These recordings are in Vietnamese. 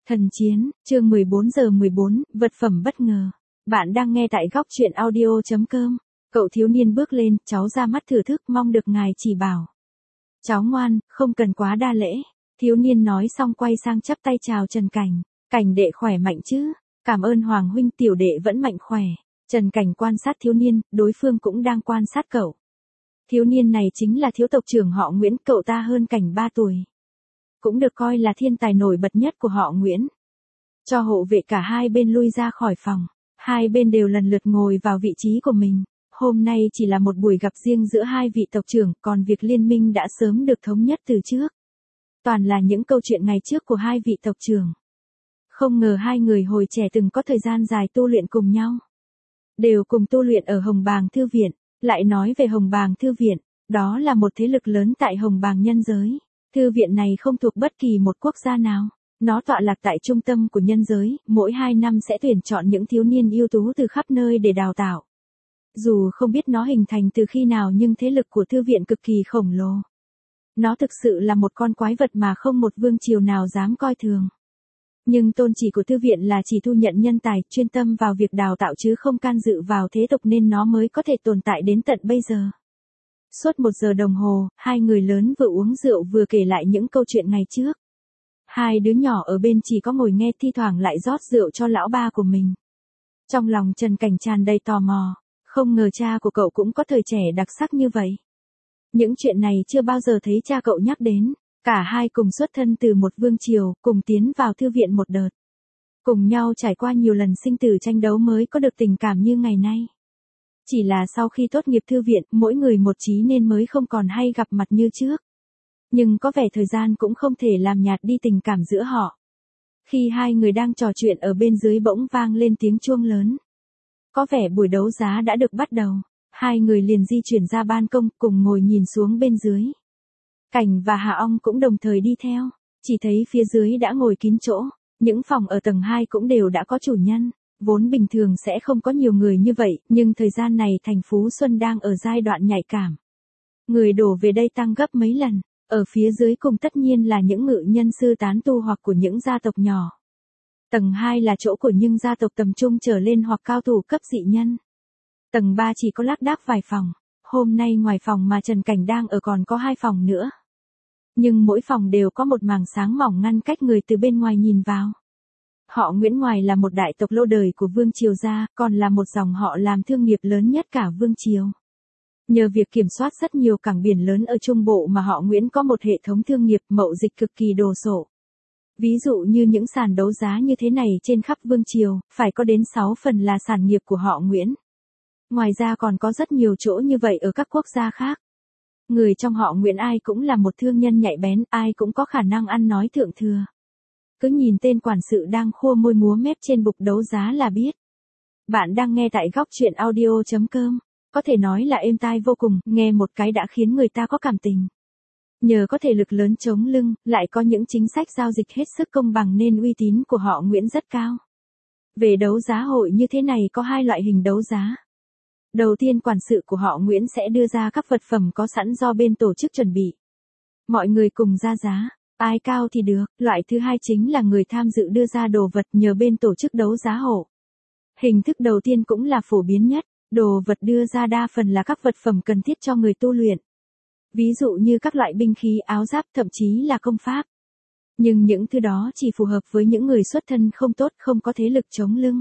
Thần chiến, chương 14:14, vật phẩm bất ngờ. Bạn đang nghe tại góc truyện audio.com. Cậu thiếu niên bước lên, cháu ra mắt thử thức mong được ngài chỉ bảo. Cháu ngoan, không cần quá đa lễ. Thiếu niên nói xong quay sang chắp tay chào Trần Cảnh. Cảnh đệ khỏe mạnh chứ? Cảm ơn Hoàng huynh, tiểu đệ vẫn mạnh khỏe. Trần Cảnh quan sát thiếu niên, đối phương cũng đang quan sát cậu. Thiếu niên này chính là thiếu tộc trưởng họ Nguyễn, cậu ta hơn Cảnh 3 tuổi. Cũng được coi là thiên tài nổi bật nhất của họ Nguyễn. Cho hộ vệ cả hai bên lui ra khỏi phòng. Hai bên đều lần lượt ngồi vào vị trí của mình. Hôm nay chỉ là một buổi gặp riêng giữa hai vị tộc trưởng, còn việc liên minh đã sớm được thống nhất từ trước. Toàn là những câu chuyện ngày trước của hai vị tộc trưởng. Không ngờ hai người hồi trẻ từng có thời gian dài tu luyện cùng nhau. Đều cùng tu luyện ở Hồng Bàng Thư Viện. Lại nói về Hồng Bàng Thư Viện, đó là một thế lực lớn tại Hồng Bàng nhân giới. Thư viện này không thuộc bất kỳ một quốc gia nào. Nó tọa lạc tại trung tâm của nhân giới, mỗi 2 năm sẽ tuyển chọn những thiếu niên ưu tú từ khắp nơi để đào tạo. Dù không biết nó hình thành từ khi nào nhưng thế lực của thư viện cực kỳ khổng lồ. Nó thực sự là một con quái vật mà không một vương triều nào dám coi thường. Nhưng tôn chỉ của thư viện là chỉ thu nhận nhân tài, chuyên tâm vào việc đào tạo chứ không can dự vào thế tục nên nó mới có thể tồn tại đến tận bây giờ. Suốt 1 giờ đồng hồ, hai người lớn vừa uống rượu vừa kể lại những câu chuyện ngày trước. Hai đứa nhỏ ở bên chỉ có ngồi nghe, thi thoảng lại rót rượu cho lão ba của mình. Trong lòng Trần Cảnh tràn đầy tò mò, không ngờ cha của cậu cũng có thời trẻ đặc sắc như vậy. Những chuyện này chưa bao giờ thấy cha cậu nhắc đến. Cả hai cùng xuất thân từ một vương triều, cùng tiến vào thư viện một đợt. Cùng nhau trải qua nhiều lần sinh tử tranh đấu mới có được tình cảm như ngày nay. Chỉ là sau khi tốt nghiệp thư viện, mỗi người một chí nên mới không còn hay gặp mặt như trước. Nhưng có vẻ thời gian cũng không thể làm nhạt đi tình cảm giữa họ. Khi hai người đang trò chuyện ở bên dưới bỗng vang lên tiếng chuông lớn. Có vẻ buổi đấu giá đã được bắt đầu. Hai người liền di chuyển ra ban công cùng ngồi nhìn xuống bên dưới. Cảnh và Hà Ong cũng đồng thời đi theo. Chỉ thấy phía dưới đã ngồi kín chỗ. Những phòng ở tầng 2 cũng đều đã có chủ nhân. Vốn bình thường sẽ không có nhiều người như vậy, nhưng thời gian này thành Phú Xuân đang ở giai đoạn nhạy cảm. Người đổ về đây tăng gấp mấy lần. Ở phía dưới cùng tất nhiên là những ngự nhân sư tán tu hoặc của những gia tộc nhỏ. Tầng 2 là chỗ của những gia tộc tầm trung trở lên hoặc cao thủ cấp dị nhân. Tầng 3 chỉ có lác đác vài phòng. Hôm nay ngoài phòng mà Trần Cảnh đang ở còn có 2 phòng nữa. Nhưng mỗi phòng đều có một màng sáng mỏng ngăn cách người từ bên ngoài nhìn vào. Họ Nguyễn ngoài là một đại tộc lâu đời của Vương Triều gia, còn là một dòng họ làm thương nghiệp lớn nhất cả Vương Triều. Nhờ việc kiểm soát rất nhiều cảng biển lớn ở Trung Bộ mà họ Nguyễn có một hệ thống thương nghiệp mậu dịch cực kỳ đồ sộ. Ví dụ như những sàn đấu giá như thế này trên khắp Vương Triều, phải có đến 6 phần là sản nghiệp của họ Nguyễn. Ngoài ra còn có rất nhiều chỗ như vậy ở các quốc gia khác. Người trong họ Nguyễn ai cũng là một thương nhân nhạy bén, ai cũng có khả năng ăn nói thượng thừa. Cứ nhìn tên quản sự đang khua môi múa mép trên bục đấu giá là biết. Bạn đang nghe tại góc truyện audio.com. Có thể nói là êm tai vô cùng, nghe một cái đã khiến người ta có cảm tình. Nhờ có thể lực lớn chống lưng, lại có những chính sách giao dịch hết sức công bằng nên uy tín của họ Nguyễn rất cao. Về đấu giá hội như thế này có 2 loại hình đấu giá. Đầu tiên quản sự của họ Nguyễn sẽ đưa ra các vật phẩm có sẵn do bên tổ chức chuẩn bị. Mọi người cùng ra giá, ai cao thì được. Loại thứ hai chính là người tham dự đưa ra đồ vật nhờ bên tổ chức đấu giá hộ. Hình thức đầu tiên cũng là phổ biến nhất. Đồ vật đưa ra đa phần là các vật phẩm cần thiết cho người tu luyện. Ví dụ như các loại binh khí, áo giáp, thậm chí là công pháp. Nhưng những thứ đó chỉ phù hợp với những người xuất thân không tốt, không có thế lực chống lưng.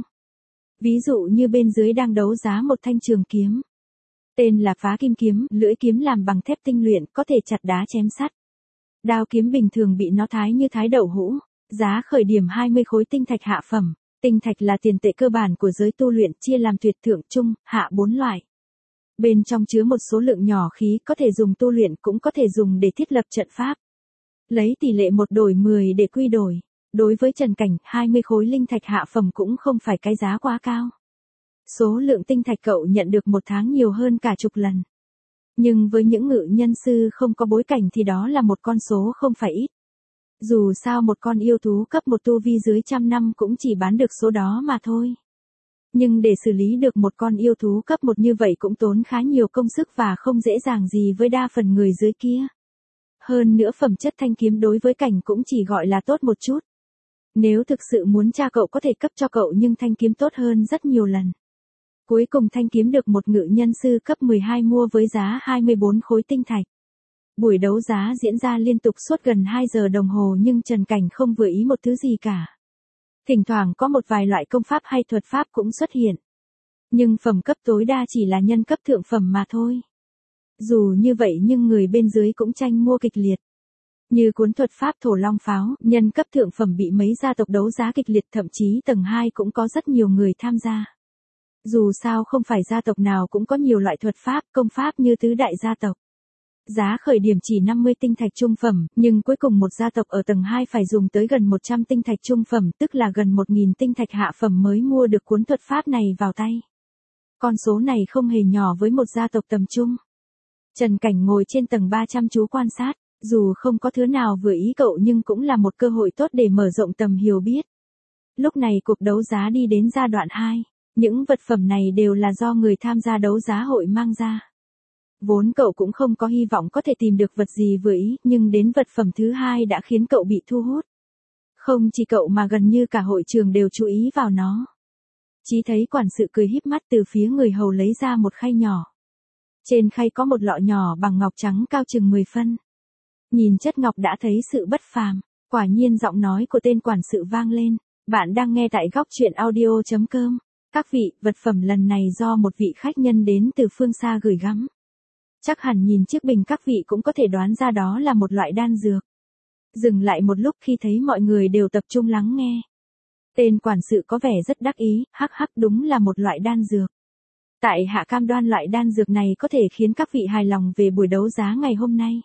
Ví dụ như bên dưới đang đấu giá một thanh trường kiếm. Tên là Phá Kim Kiếm, lưỡi kiếm làm bằng thép tinh luyện, có thể chặt đá chém sắt. Đao kiếm bình thường bị nó thái như thái đậu hũ. Giá khởi điểm 20 khối tinh thạch hạ phẩm. Tinh thạch là tiền tệ cơ bản của giới tu luyện, chia làm tuyệt, thượng, trung, hạ 4 loại. Bên trong chứa một số lượng nhỏ khí, có thể dùng tu luyện cũng có thể dùng để thiết lập trận pháp. Lấy tỷ lệ 1:10 để quy đổi. Đối với Trần Cảnh, 20 khối linh thạch hạ phẩm cũng không phải cái giá quá cao. Số lượng tinh thạch cậu nhận được 1 tháng nhiều hơn cả chục lần. Nhưng với những ngự nhân sư không có bối cảnh thì đó là một con số không phải ít. Dù sao một con yêu thú cấp 1 tu vi dưới 100 năm cũng chỉ bán được số đó mà thôi. Nhưng để xử lý được một con yêu thú cấp 1 như vậy cũng tốn khá nhiều công sức và không dễ dàng gì với đa phần người dưới kia. Hơn nữa phẩm chất thanh kiếm đối với Cảnh cũng chỉ gọi là tốt một chút. Nếu thực sự muốn cha cậu có thể cấp cho cậu nhưng thanh kiếm tốt hơn rất nhiều lần. Cuối cùng thanh kiếm được một ngự nhân sư cấp 12 mua với giá 24 khối tinh thạch. Buổi đấu giá diễn ra liên tục suốt gần 2 giờ đồng hồ nhưng Trần Cảnh không vừa ý một thứ gì cả. Thỉnh thoảng có một vài loại công pháp hay thuật pháp cũng xuất hiện. Nhưng phẩm cấp tối đa chỉ là nhân cấp thượng phẩm mà thôi. Dù như vậy nhưng người bên dưới cũng tranh mua kịch liệt. Như cuốn thuật pháp Thổ Long Pháo, nhân cấp thượng phẩm bị mấy gia tộc đấu giá kịch liệt, thậm chí tầng 2 cũng có rất nhiều người tham gia. Dù sao không phải gia tộc nào cũng có nhiều loại thuật pháp, công pháp như tứ đại gia tộc. Giá khởi điểm chỉ 50 tinh thạch trung phẩm, nhưng cuối cùng một gia tộc ở tầng 2 phải dùng tới gần 100 tinh thạch trung phẩm, tức là gần 1.000 tinh thạch hạ phẩm mới mua được cuốn thuật pháp này vào tay. Con số này không hề nhỏ với một gia tộc tầm trung. Trần Cảnh ngồi trên tầng 3 chăm chú quan sát, dù không có thứ nào vừa ý cậu nhưng cũng là một cơ hội tốt để mở rộng tầm hiểu biết. Lúc này cuộc đấu giá đi đến giai đoạn 2, những vật phẩm này đều là do người tham gia đấu giá hội mang ra. Vốn cậu cũng không có hy vọng có thể tìm được vật gì vừa ý, nhưng đến vật phẩm thứ 2 đã khiến cậu bị thu hút. Không chỉ cậu mà gần như cả hội trường đều chú ý vào nó. Chỉ thấy quản sự cười híp mắt từ phía người hầu lấy ra một khay nhỏ. Trên khay có một lọ nhỏ bằng ngọc trắng cao chừng 10 phân. Nhìn chất ngọc đã thấy sự bất phàm, quả nhiên giọng nói của tên quản sự vang lên. Bạn đang nghe tại góc truyện audio.com. Các vị, vật phẩm lần này do một vị khách nhân đến từ phương xa gửi gắm. Chắc hẳn nhìn chiếc bình các vị cũng có thể đoán ra đó là một loại đan dược. Dừng lại một lúc khi thấy mọi người đều tập trung lắng nghe. Tên quản sự có vẻ rất đắc ý, hắc hắc, đúng là một loại đan dược. Tại hạ cam đoan loại đan dược này có thể khiến các vị hài lòng về buổi đấu giá ngày hôm nay.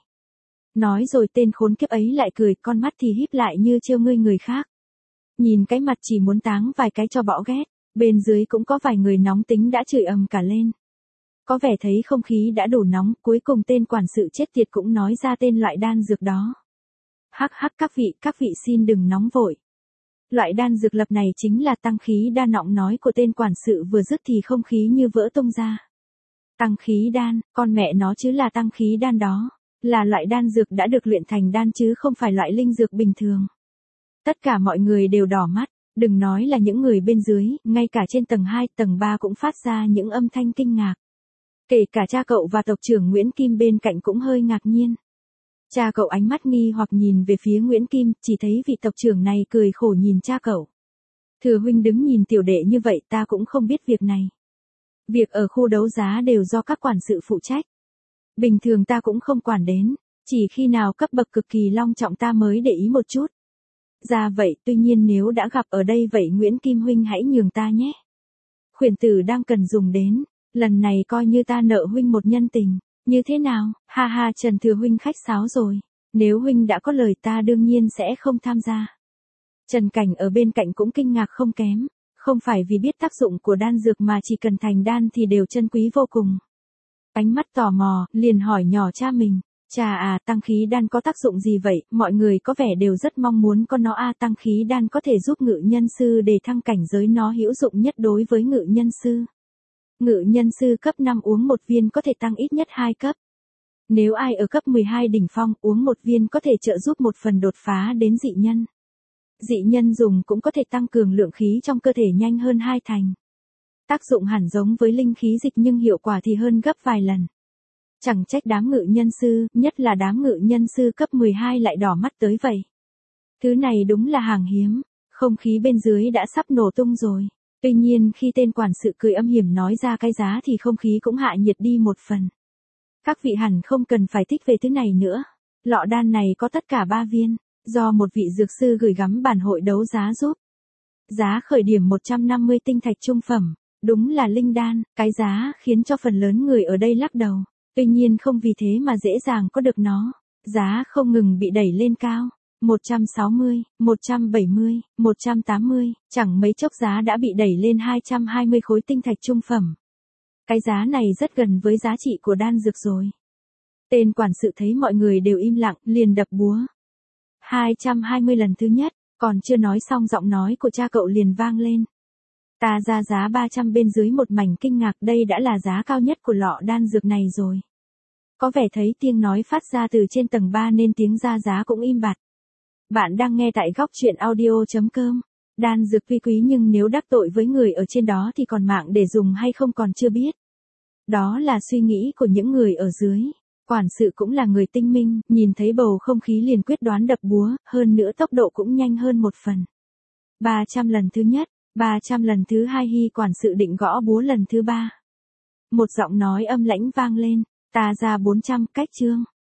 Nói rồi tên khốn kiếp ấy lại cười, con mắt thì híp lại như trêu ngươi người khác. Nhìn cái mặt chỉ muốn táng vài cái cho bỏ ghét, bên dưới cũng có vài người nóng tính đã chửi ầm cả lên. Có vẻ thấy không khí đã đủ nóng, cuối cùng tên quản sự chết tiệt cũng nói ra tên loại đan dược đó. Hắc hắc, các vị xin đừng nóng vội. Loại đan dược lập này chính là tăng khí đan. Giọng nói của tên quản sự vừa dứt thì không khí như vỡ tung ra. Tăng khí đan, con mẹ nó chứ là tăng khí đan đó. Là loại đan dược đã được luyện thành đan chứ không phải loại linh dược bình thường. Tất cả mọi người đều đỏ mắt, đừng nói là những người bên dưới, ngay cả trên tầng 2, tầng 3 cũng phát ra những âm thanh kinh ngạc. Kể cả cha cậu và tộc trưởng Nguyễn Kim bên cạnh cũng hơi ngạc nhiên. Cha cậu ánh mắt nghi hoặc nhìn về phía Nguyễn Kim, chỉ thấy vị tộc trưởng này cười khổ nhìn cha cậu. Thừa huynh đứng nhìn tiểu đệ như vậy, ta cũng không biết việc này. Việc ở khu đấu giá đều do các quản sự phụ trách. Bình thường ta cũng không quản đến, chỉ khi nào cấp bậc cực kỳ long trọng ta mới để ý một chút. Ra vậy, tuy nhiên nếu đã gặp ở đây vậy Nguyễn Kim huynh hãy nhường ta nhé. Khuyển tử đang cần dùng đến, lần này coi như ta nợ huynh một nhân tình, như thế nào? Ha ha, Trần Thừa huynh khách sáo rồi, nếu huynh đã có lời ta đương nhiên sẽ không tham gia. Trần Cảnh ở bên cạnh cũng kinh ngạc không kém, không phải vì biết tác dụng của đan dược mà chỉ cần thành đan thì đều chân quý vô cùng. Ánh mắt tò mò, liền hỏi nhỏ cha mình, cha à, tăng khí đan có tác dụng gì vậy? Mọi người có vẻ đều rất mong muốn có nó. Tăng khí đan có thể giúp ngự nhân sư để thăng cảnh giới, nó hữu dụng nhất đối với ngự nhân sư. Ngự nhân sư cấp 5 uống một viên có thể tăng ít nhất 2 cấp. Nếu ai ở cấp 12 đỉnh phong uống một viên có thể trợ giúp một phần đột phá đến dị nhân. Dị nhân dùng cũng có thể tăng cường lượng khí trong cơ thể nhanh hơn 2 thành. Tác dụng hẳn giống với linh khí dịch nhưng hiệu quả thì hơn gấp vài lần. Chẳng trách đám ngự nhân sư, nhất là đám ngự nhân sư cấp 12 lại đỏ mắt tới vậy. Thứ này đúng là hàng hiếm, không khí bên dưới đã sắp nổ tung rồi. Tuy nhiên khi tên quản sự cười âm hiểm nói ra cái giá thì không khí cũng hạ nhiệt đi một phần. Các vị hẳn không cần phải thích về thứ này nữa. Lọ đan này có tất cả 3 viên, do một vị dược sư gửi gắm bản hội đấu giá giúp. Giá khởi điểm 150 tinh thạch trung phẩm, đúng là linh đan, cái giá khiến cho phần lớn người ở đây lắc đầu. Tuy nhiên không vì thế mà dễ dàng có được nó. Giá không ngừng bị đẩy lên cao. 160, 170, 180, chẳng mấy chốc giá đã bị đẩy lên 220 khối tinh thạch trung phẩm. Cái giá này rất gần với giá trị của đan dược rồi. Tên quản sự thấy mọi người đều im lặng, liền đập búa. 220 lần thứ nhất, còn chưa nói xong giọng nói của cha cậu liền vang lên. Ta ra giá 300. Bên dưới một mảnh kinh ngạc, đây đã là giá cao nhất của lọ đan dược này rồi. Có vẻ thấy tiếng nói phát ra từ trên tầng 3 nên tiếng ra giá cũng im bặt. Bạn đang nghe tại góc chuyện audio.com. Đan dược vi quý nhưng nếu đắc tội với người ở trên đó thì còn mạng để dùng hay không còn chưa biết. Đó là suy nghĩ của những người ở dưới. Quản sự cũng là người tinh minh, nhìn thấy bầu không khí liền quyết đoán đập búa, hơn nữa tốc độ cũng nhanh hơn một phần. 300 lần thứ nhất, 300 lần thứ hai Hy quản sự định gõ búa lần thứ ba. Một giọng nói âm lãnh vang lên, ta ra 400 cách chương.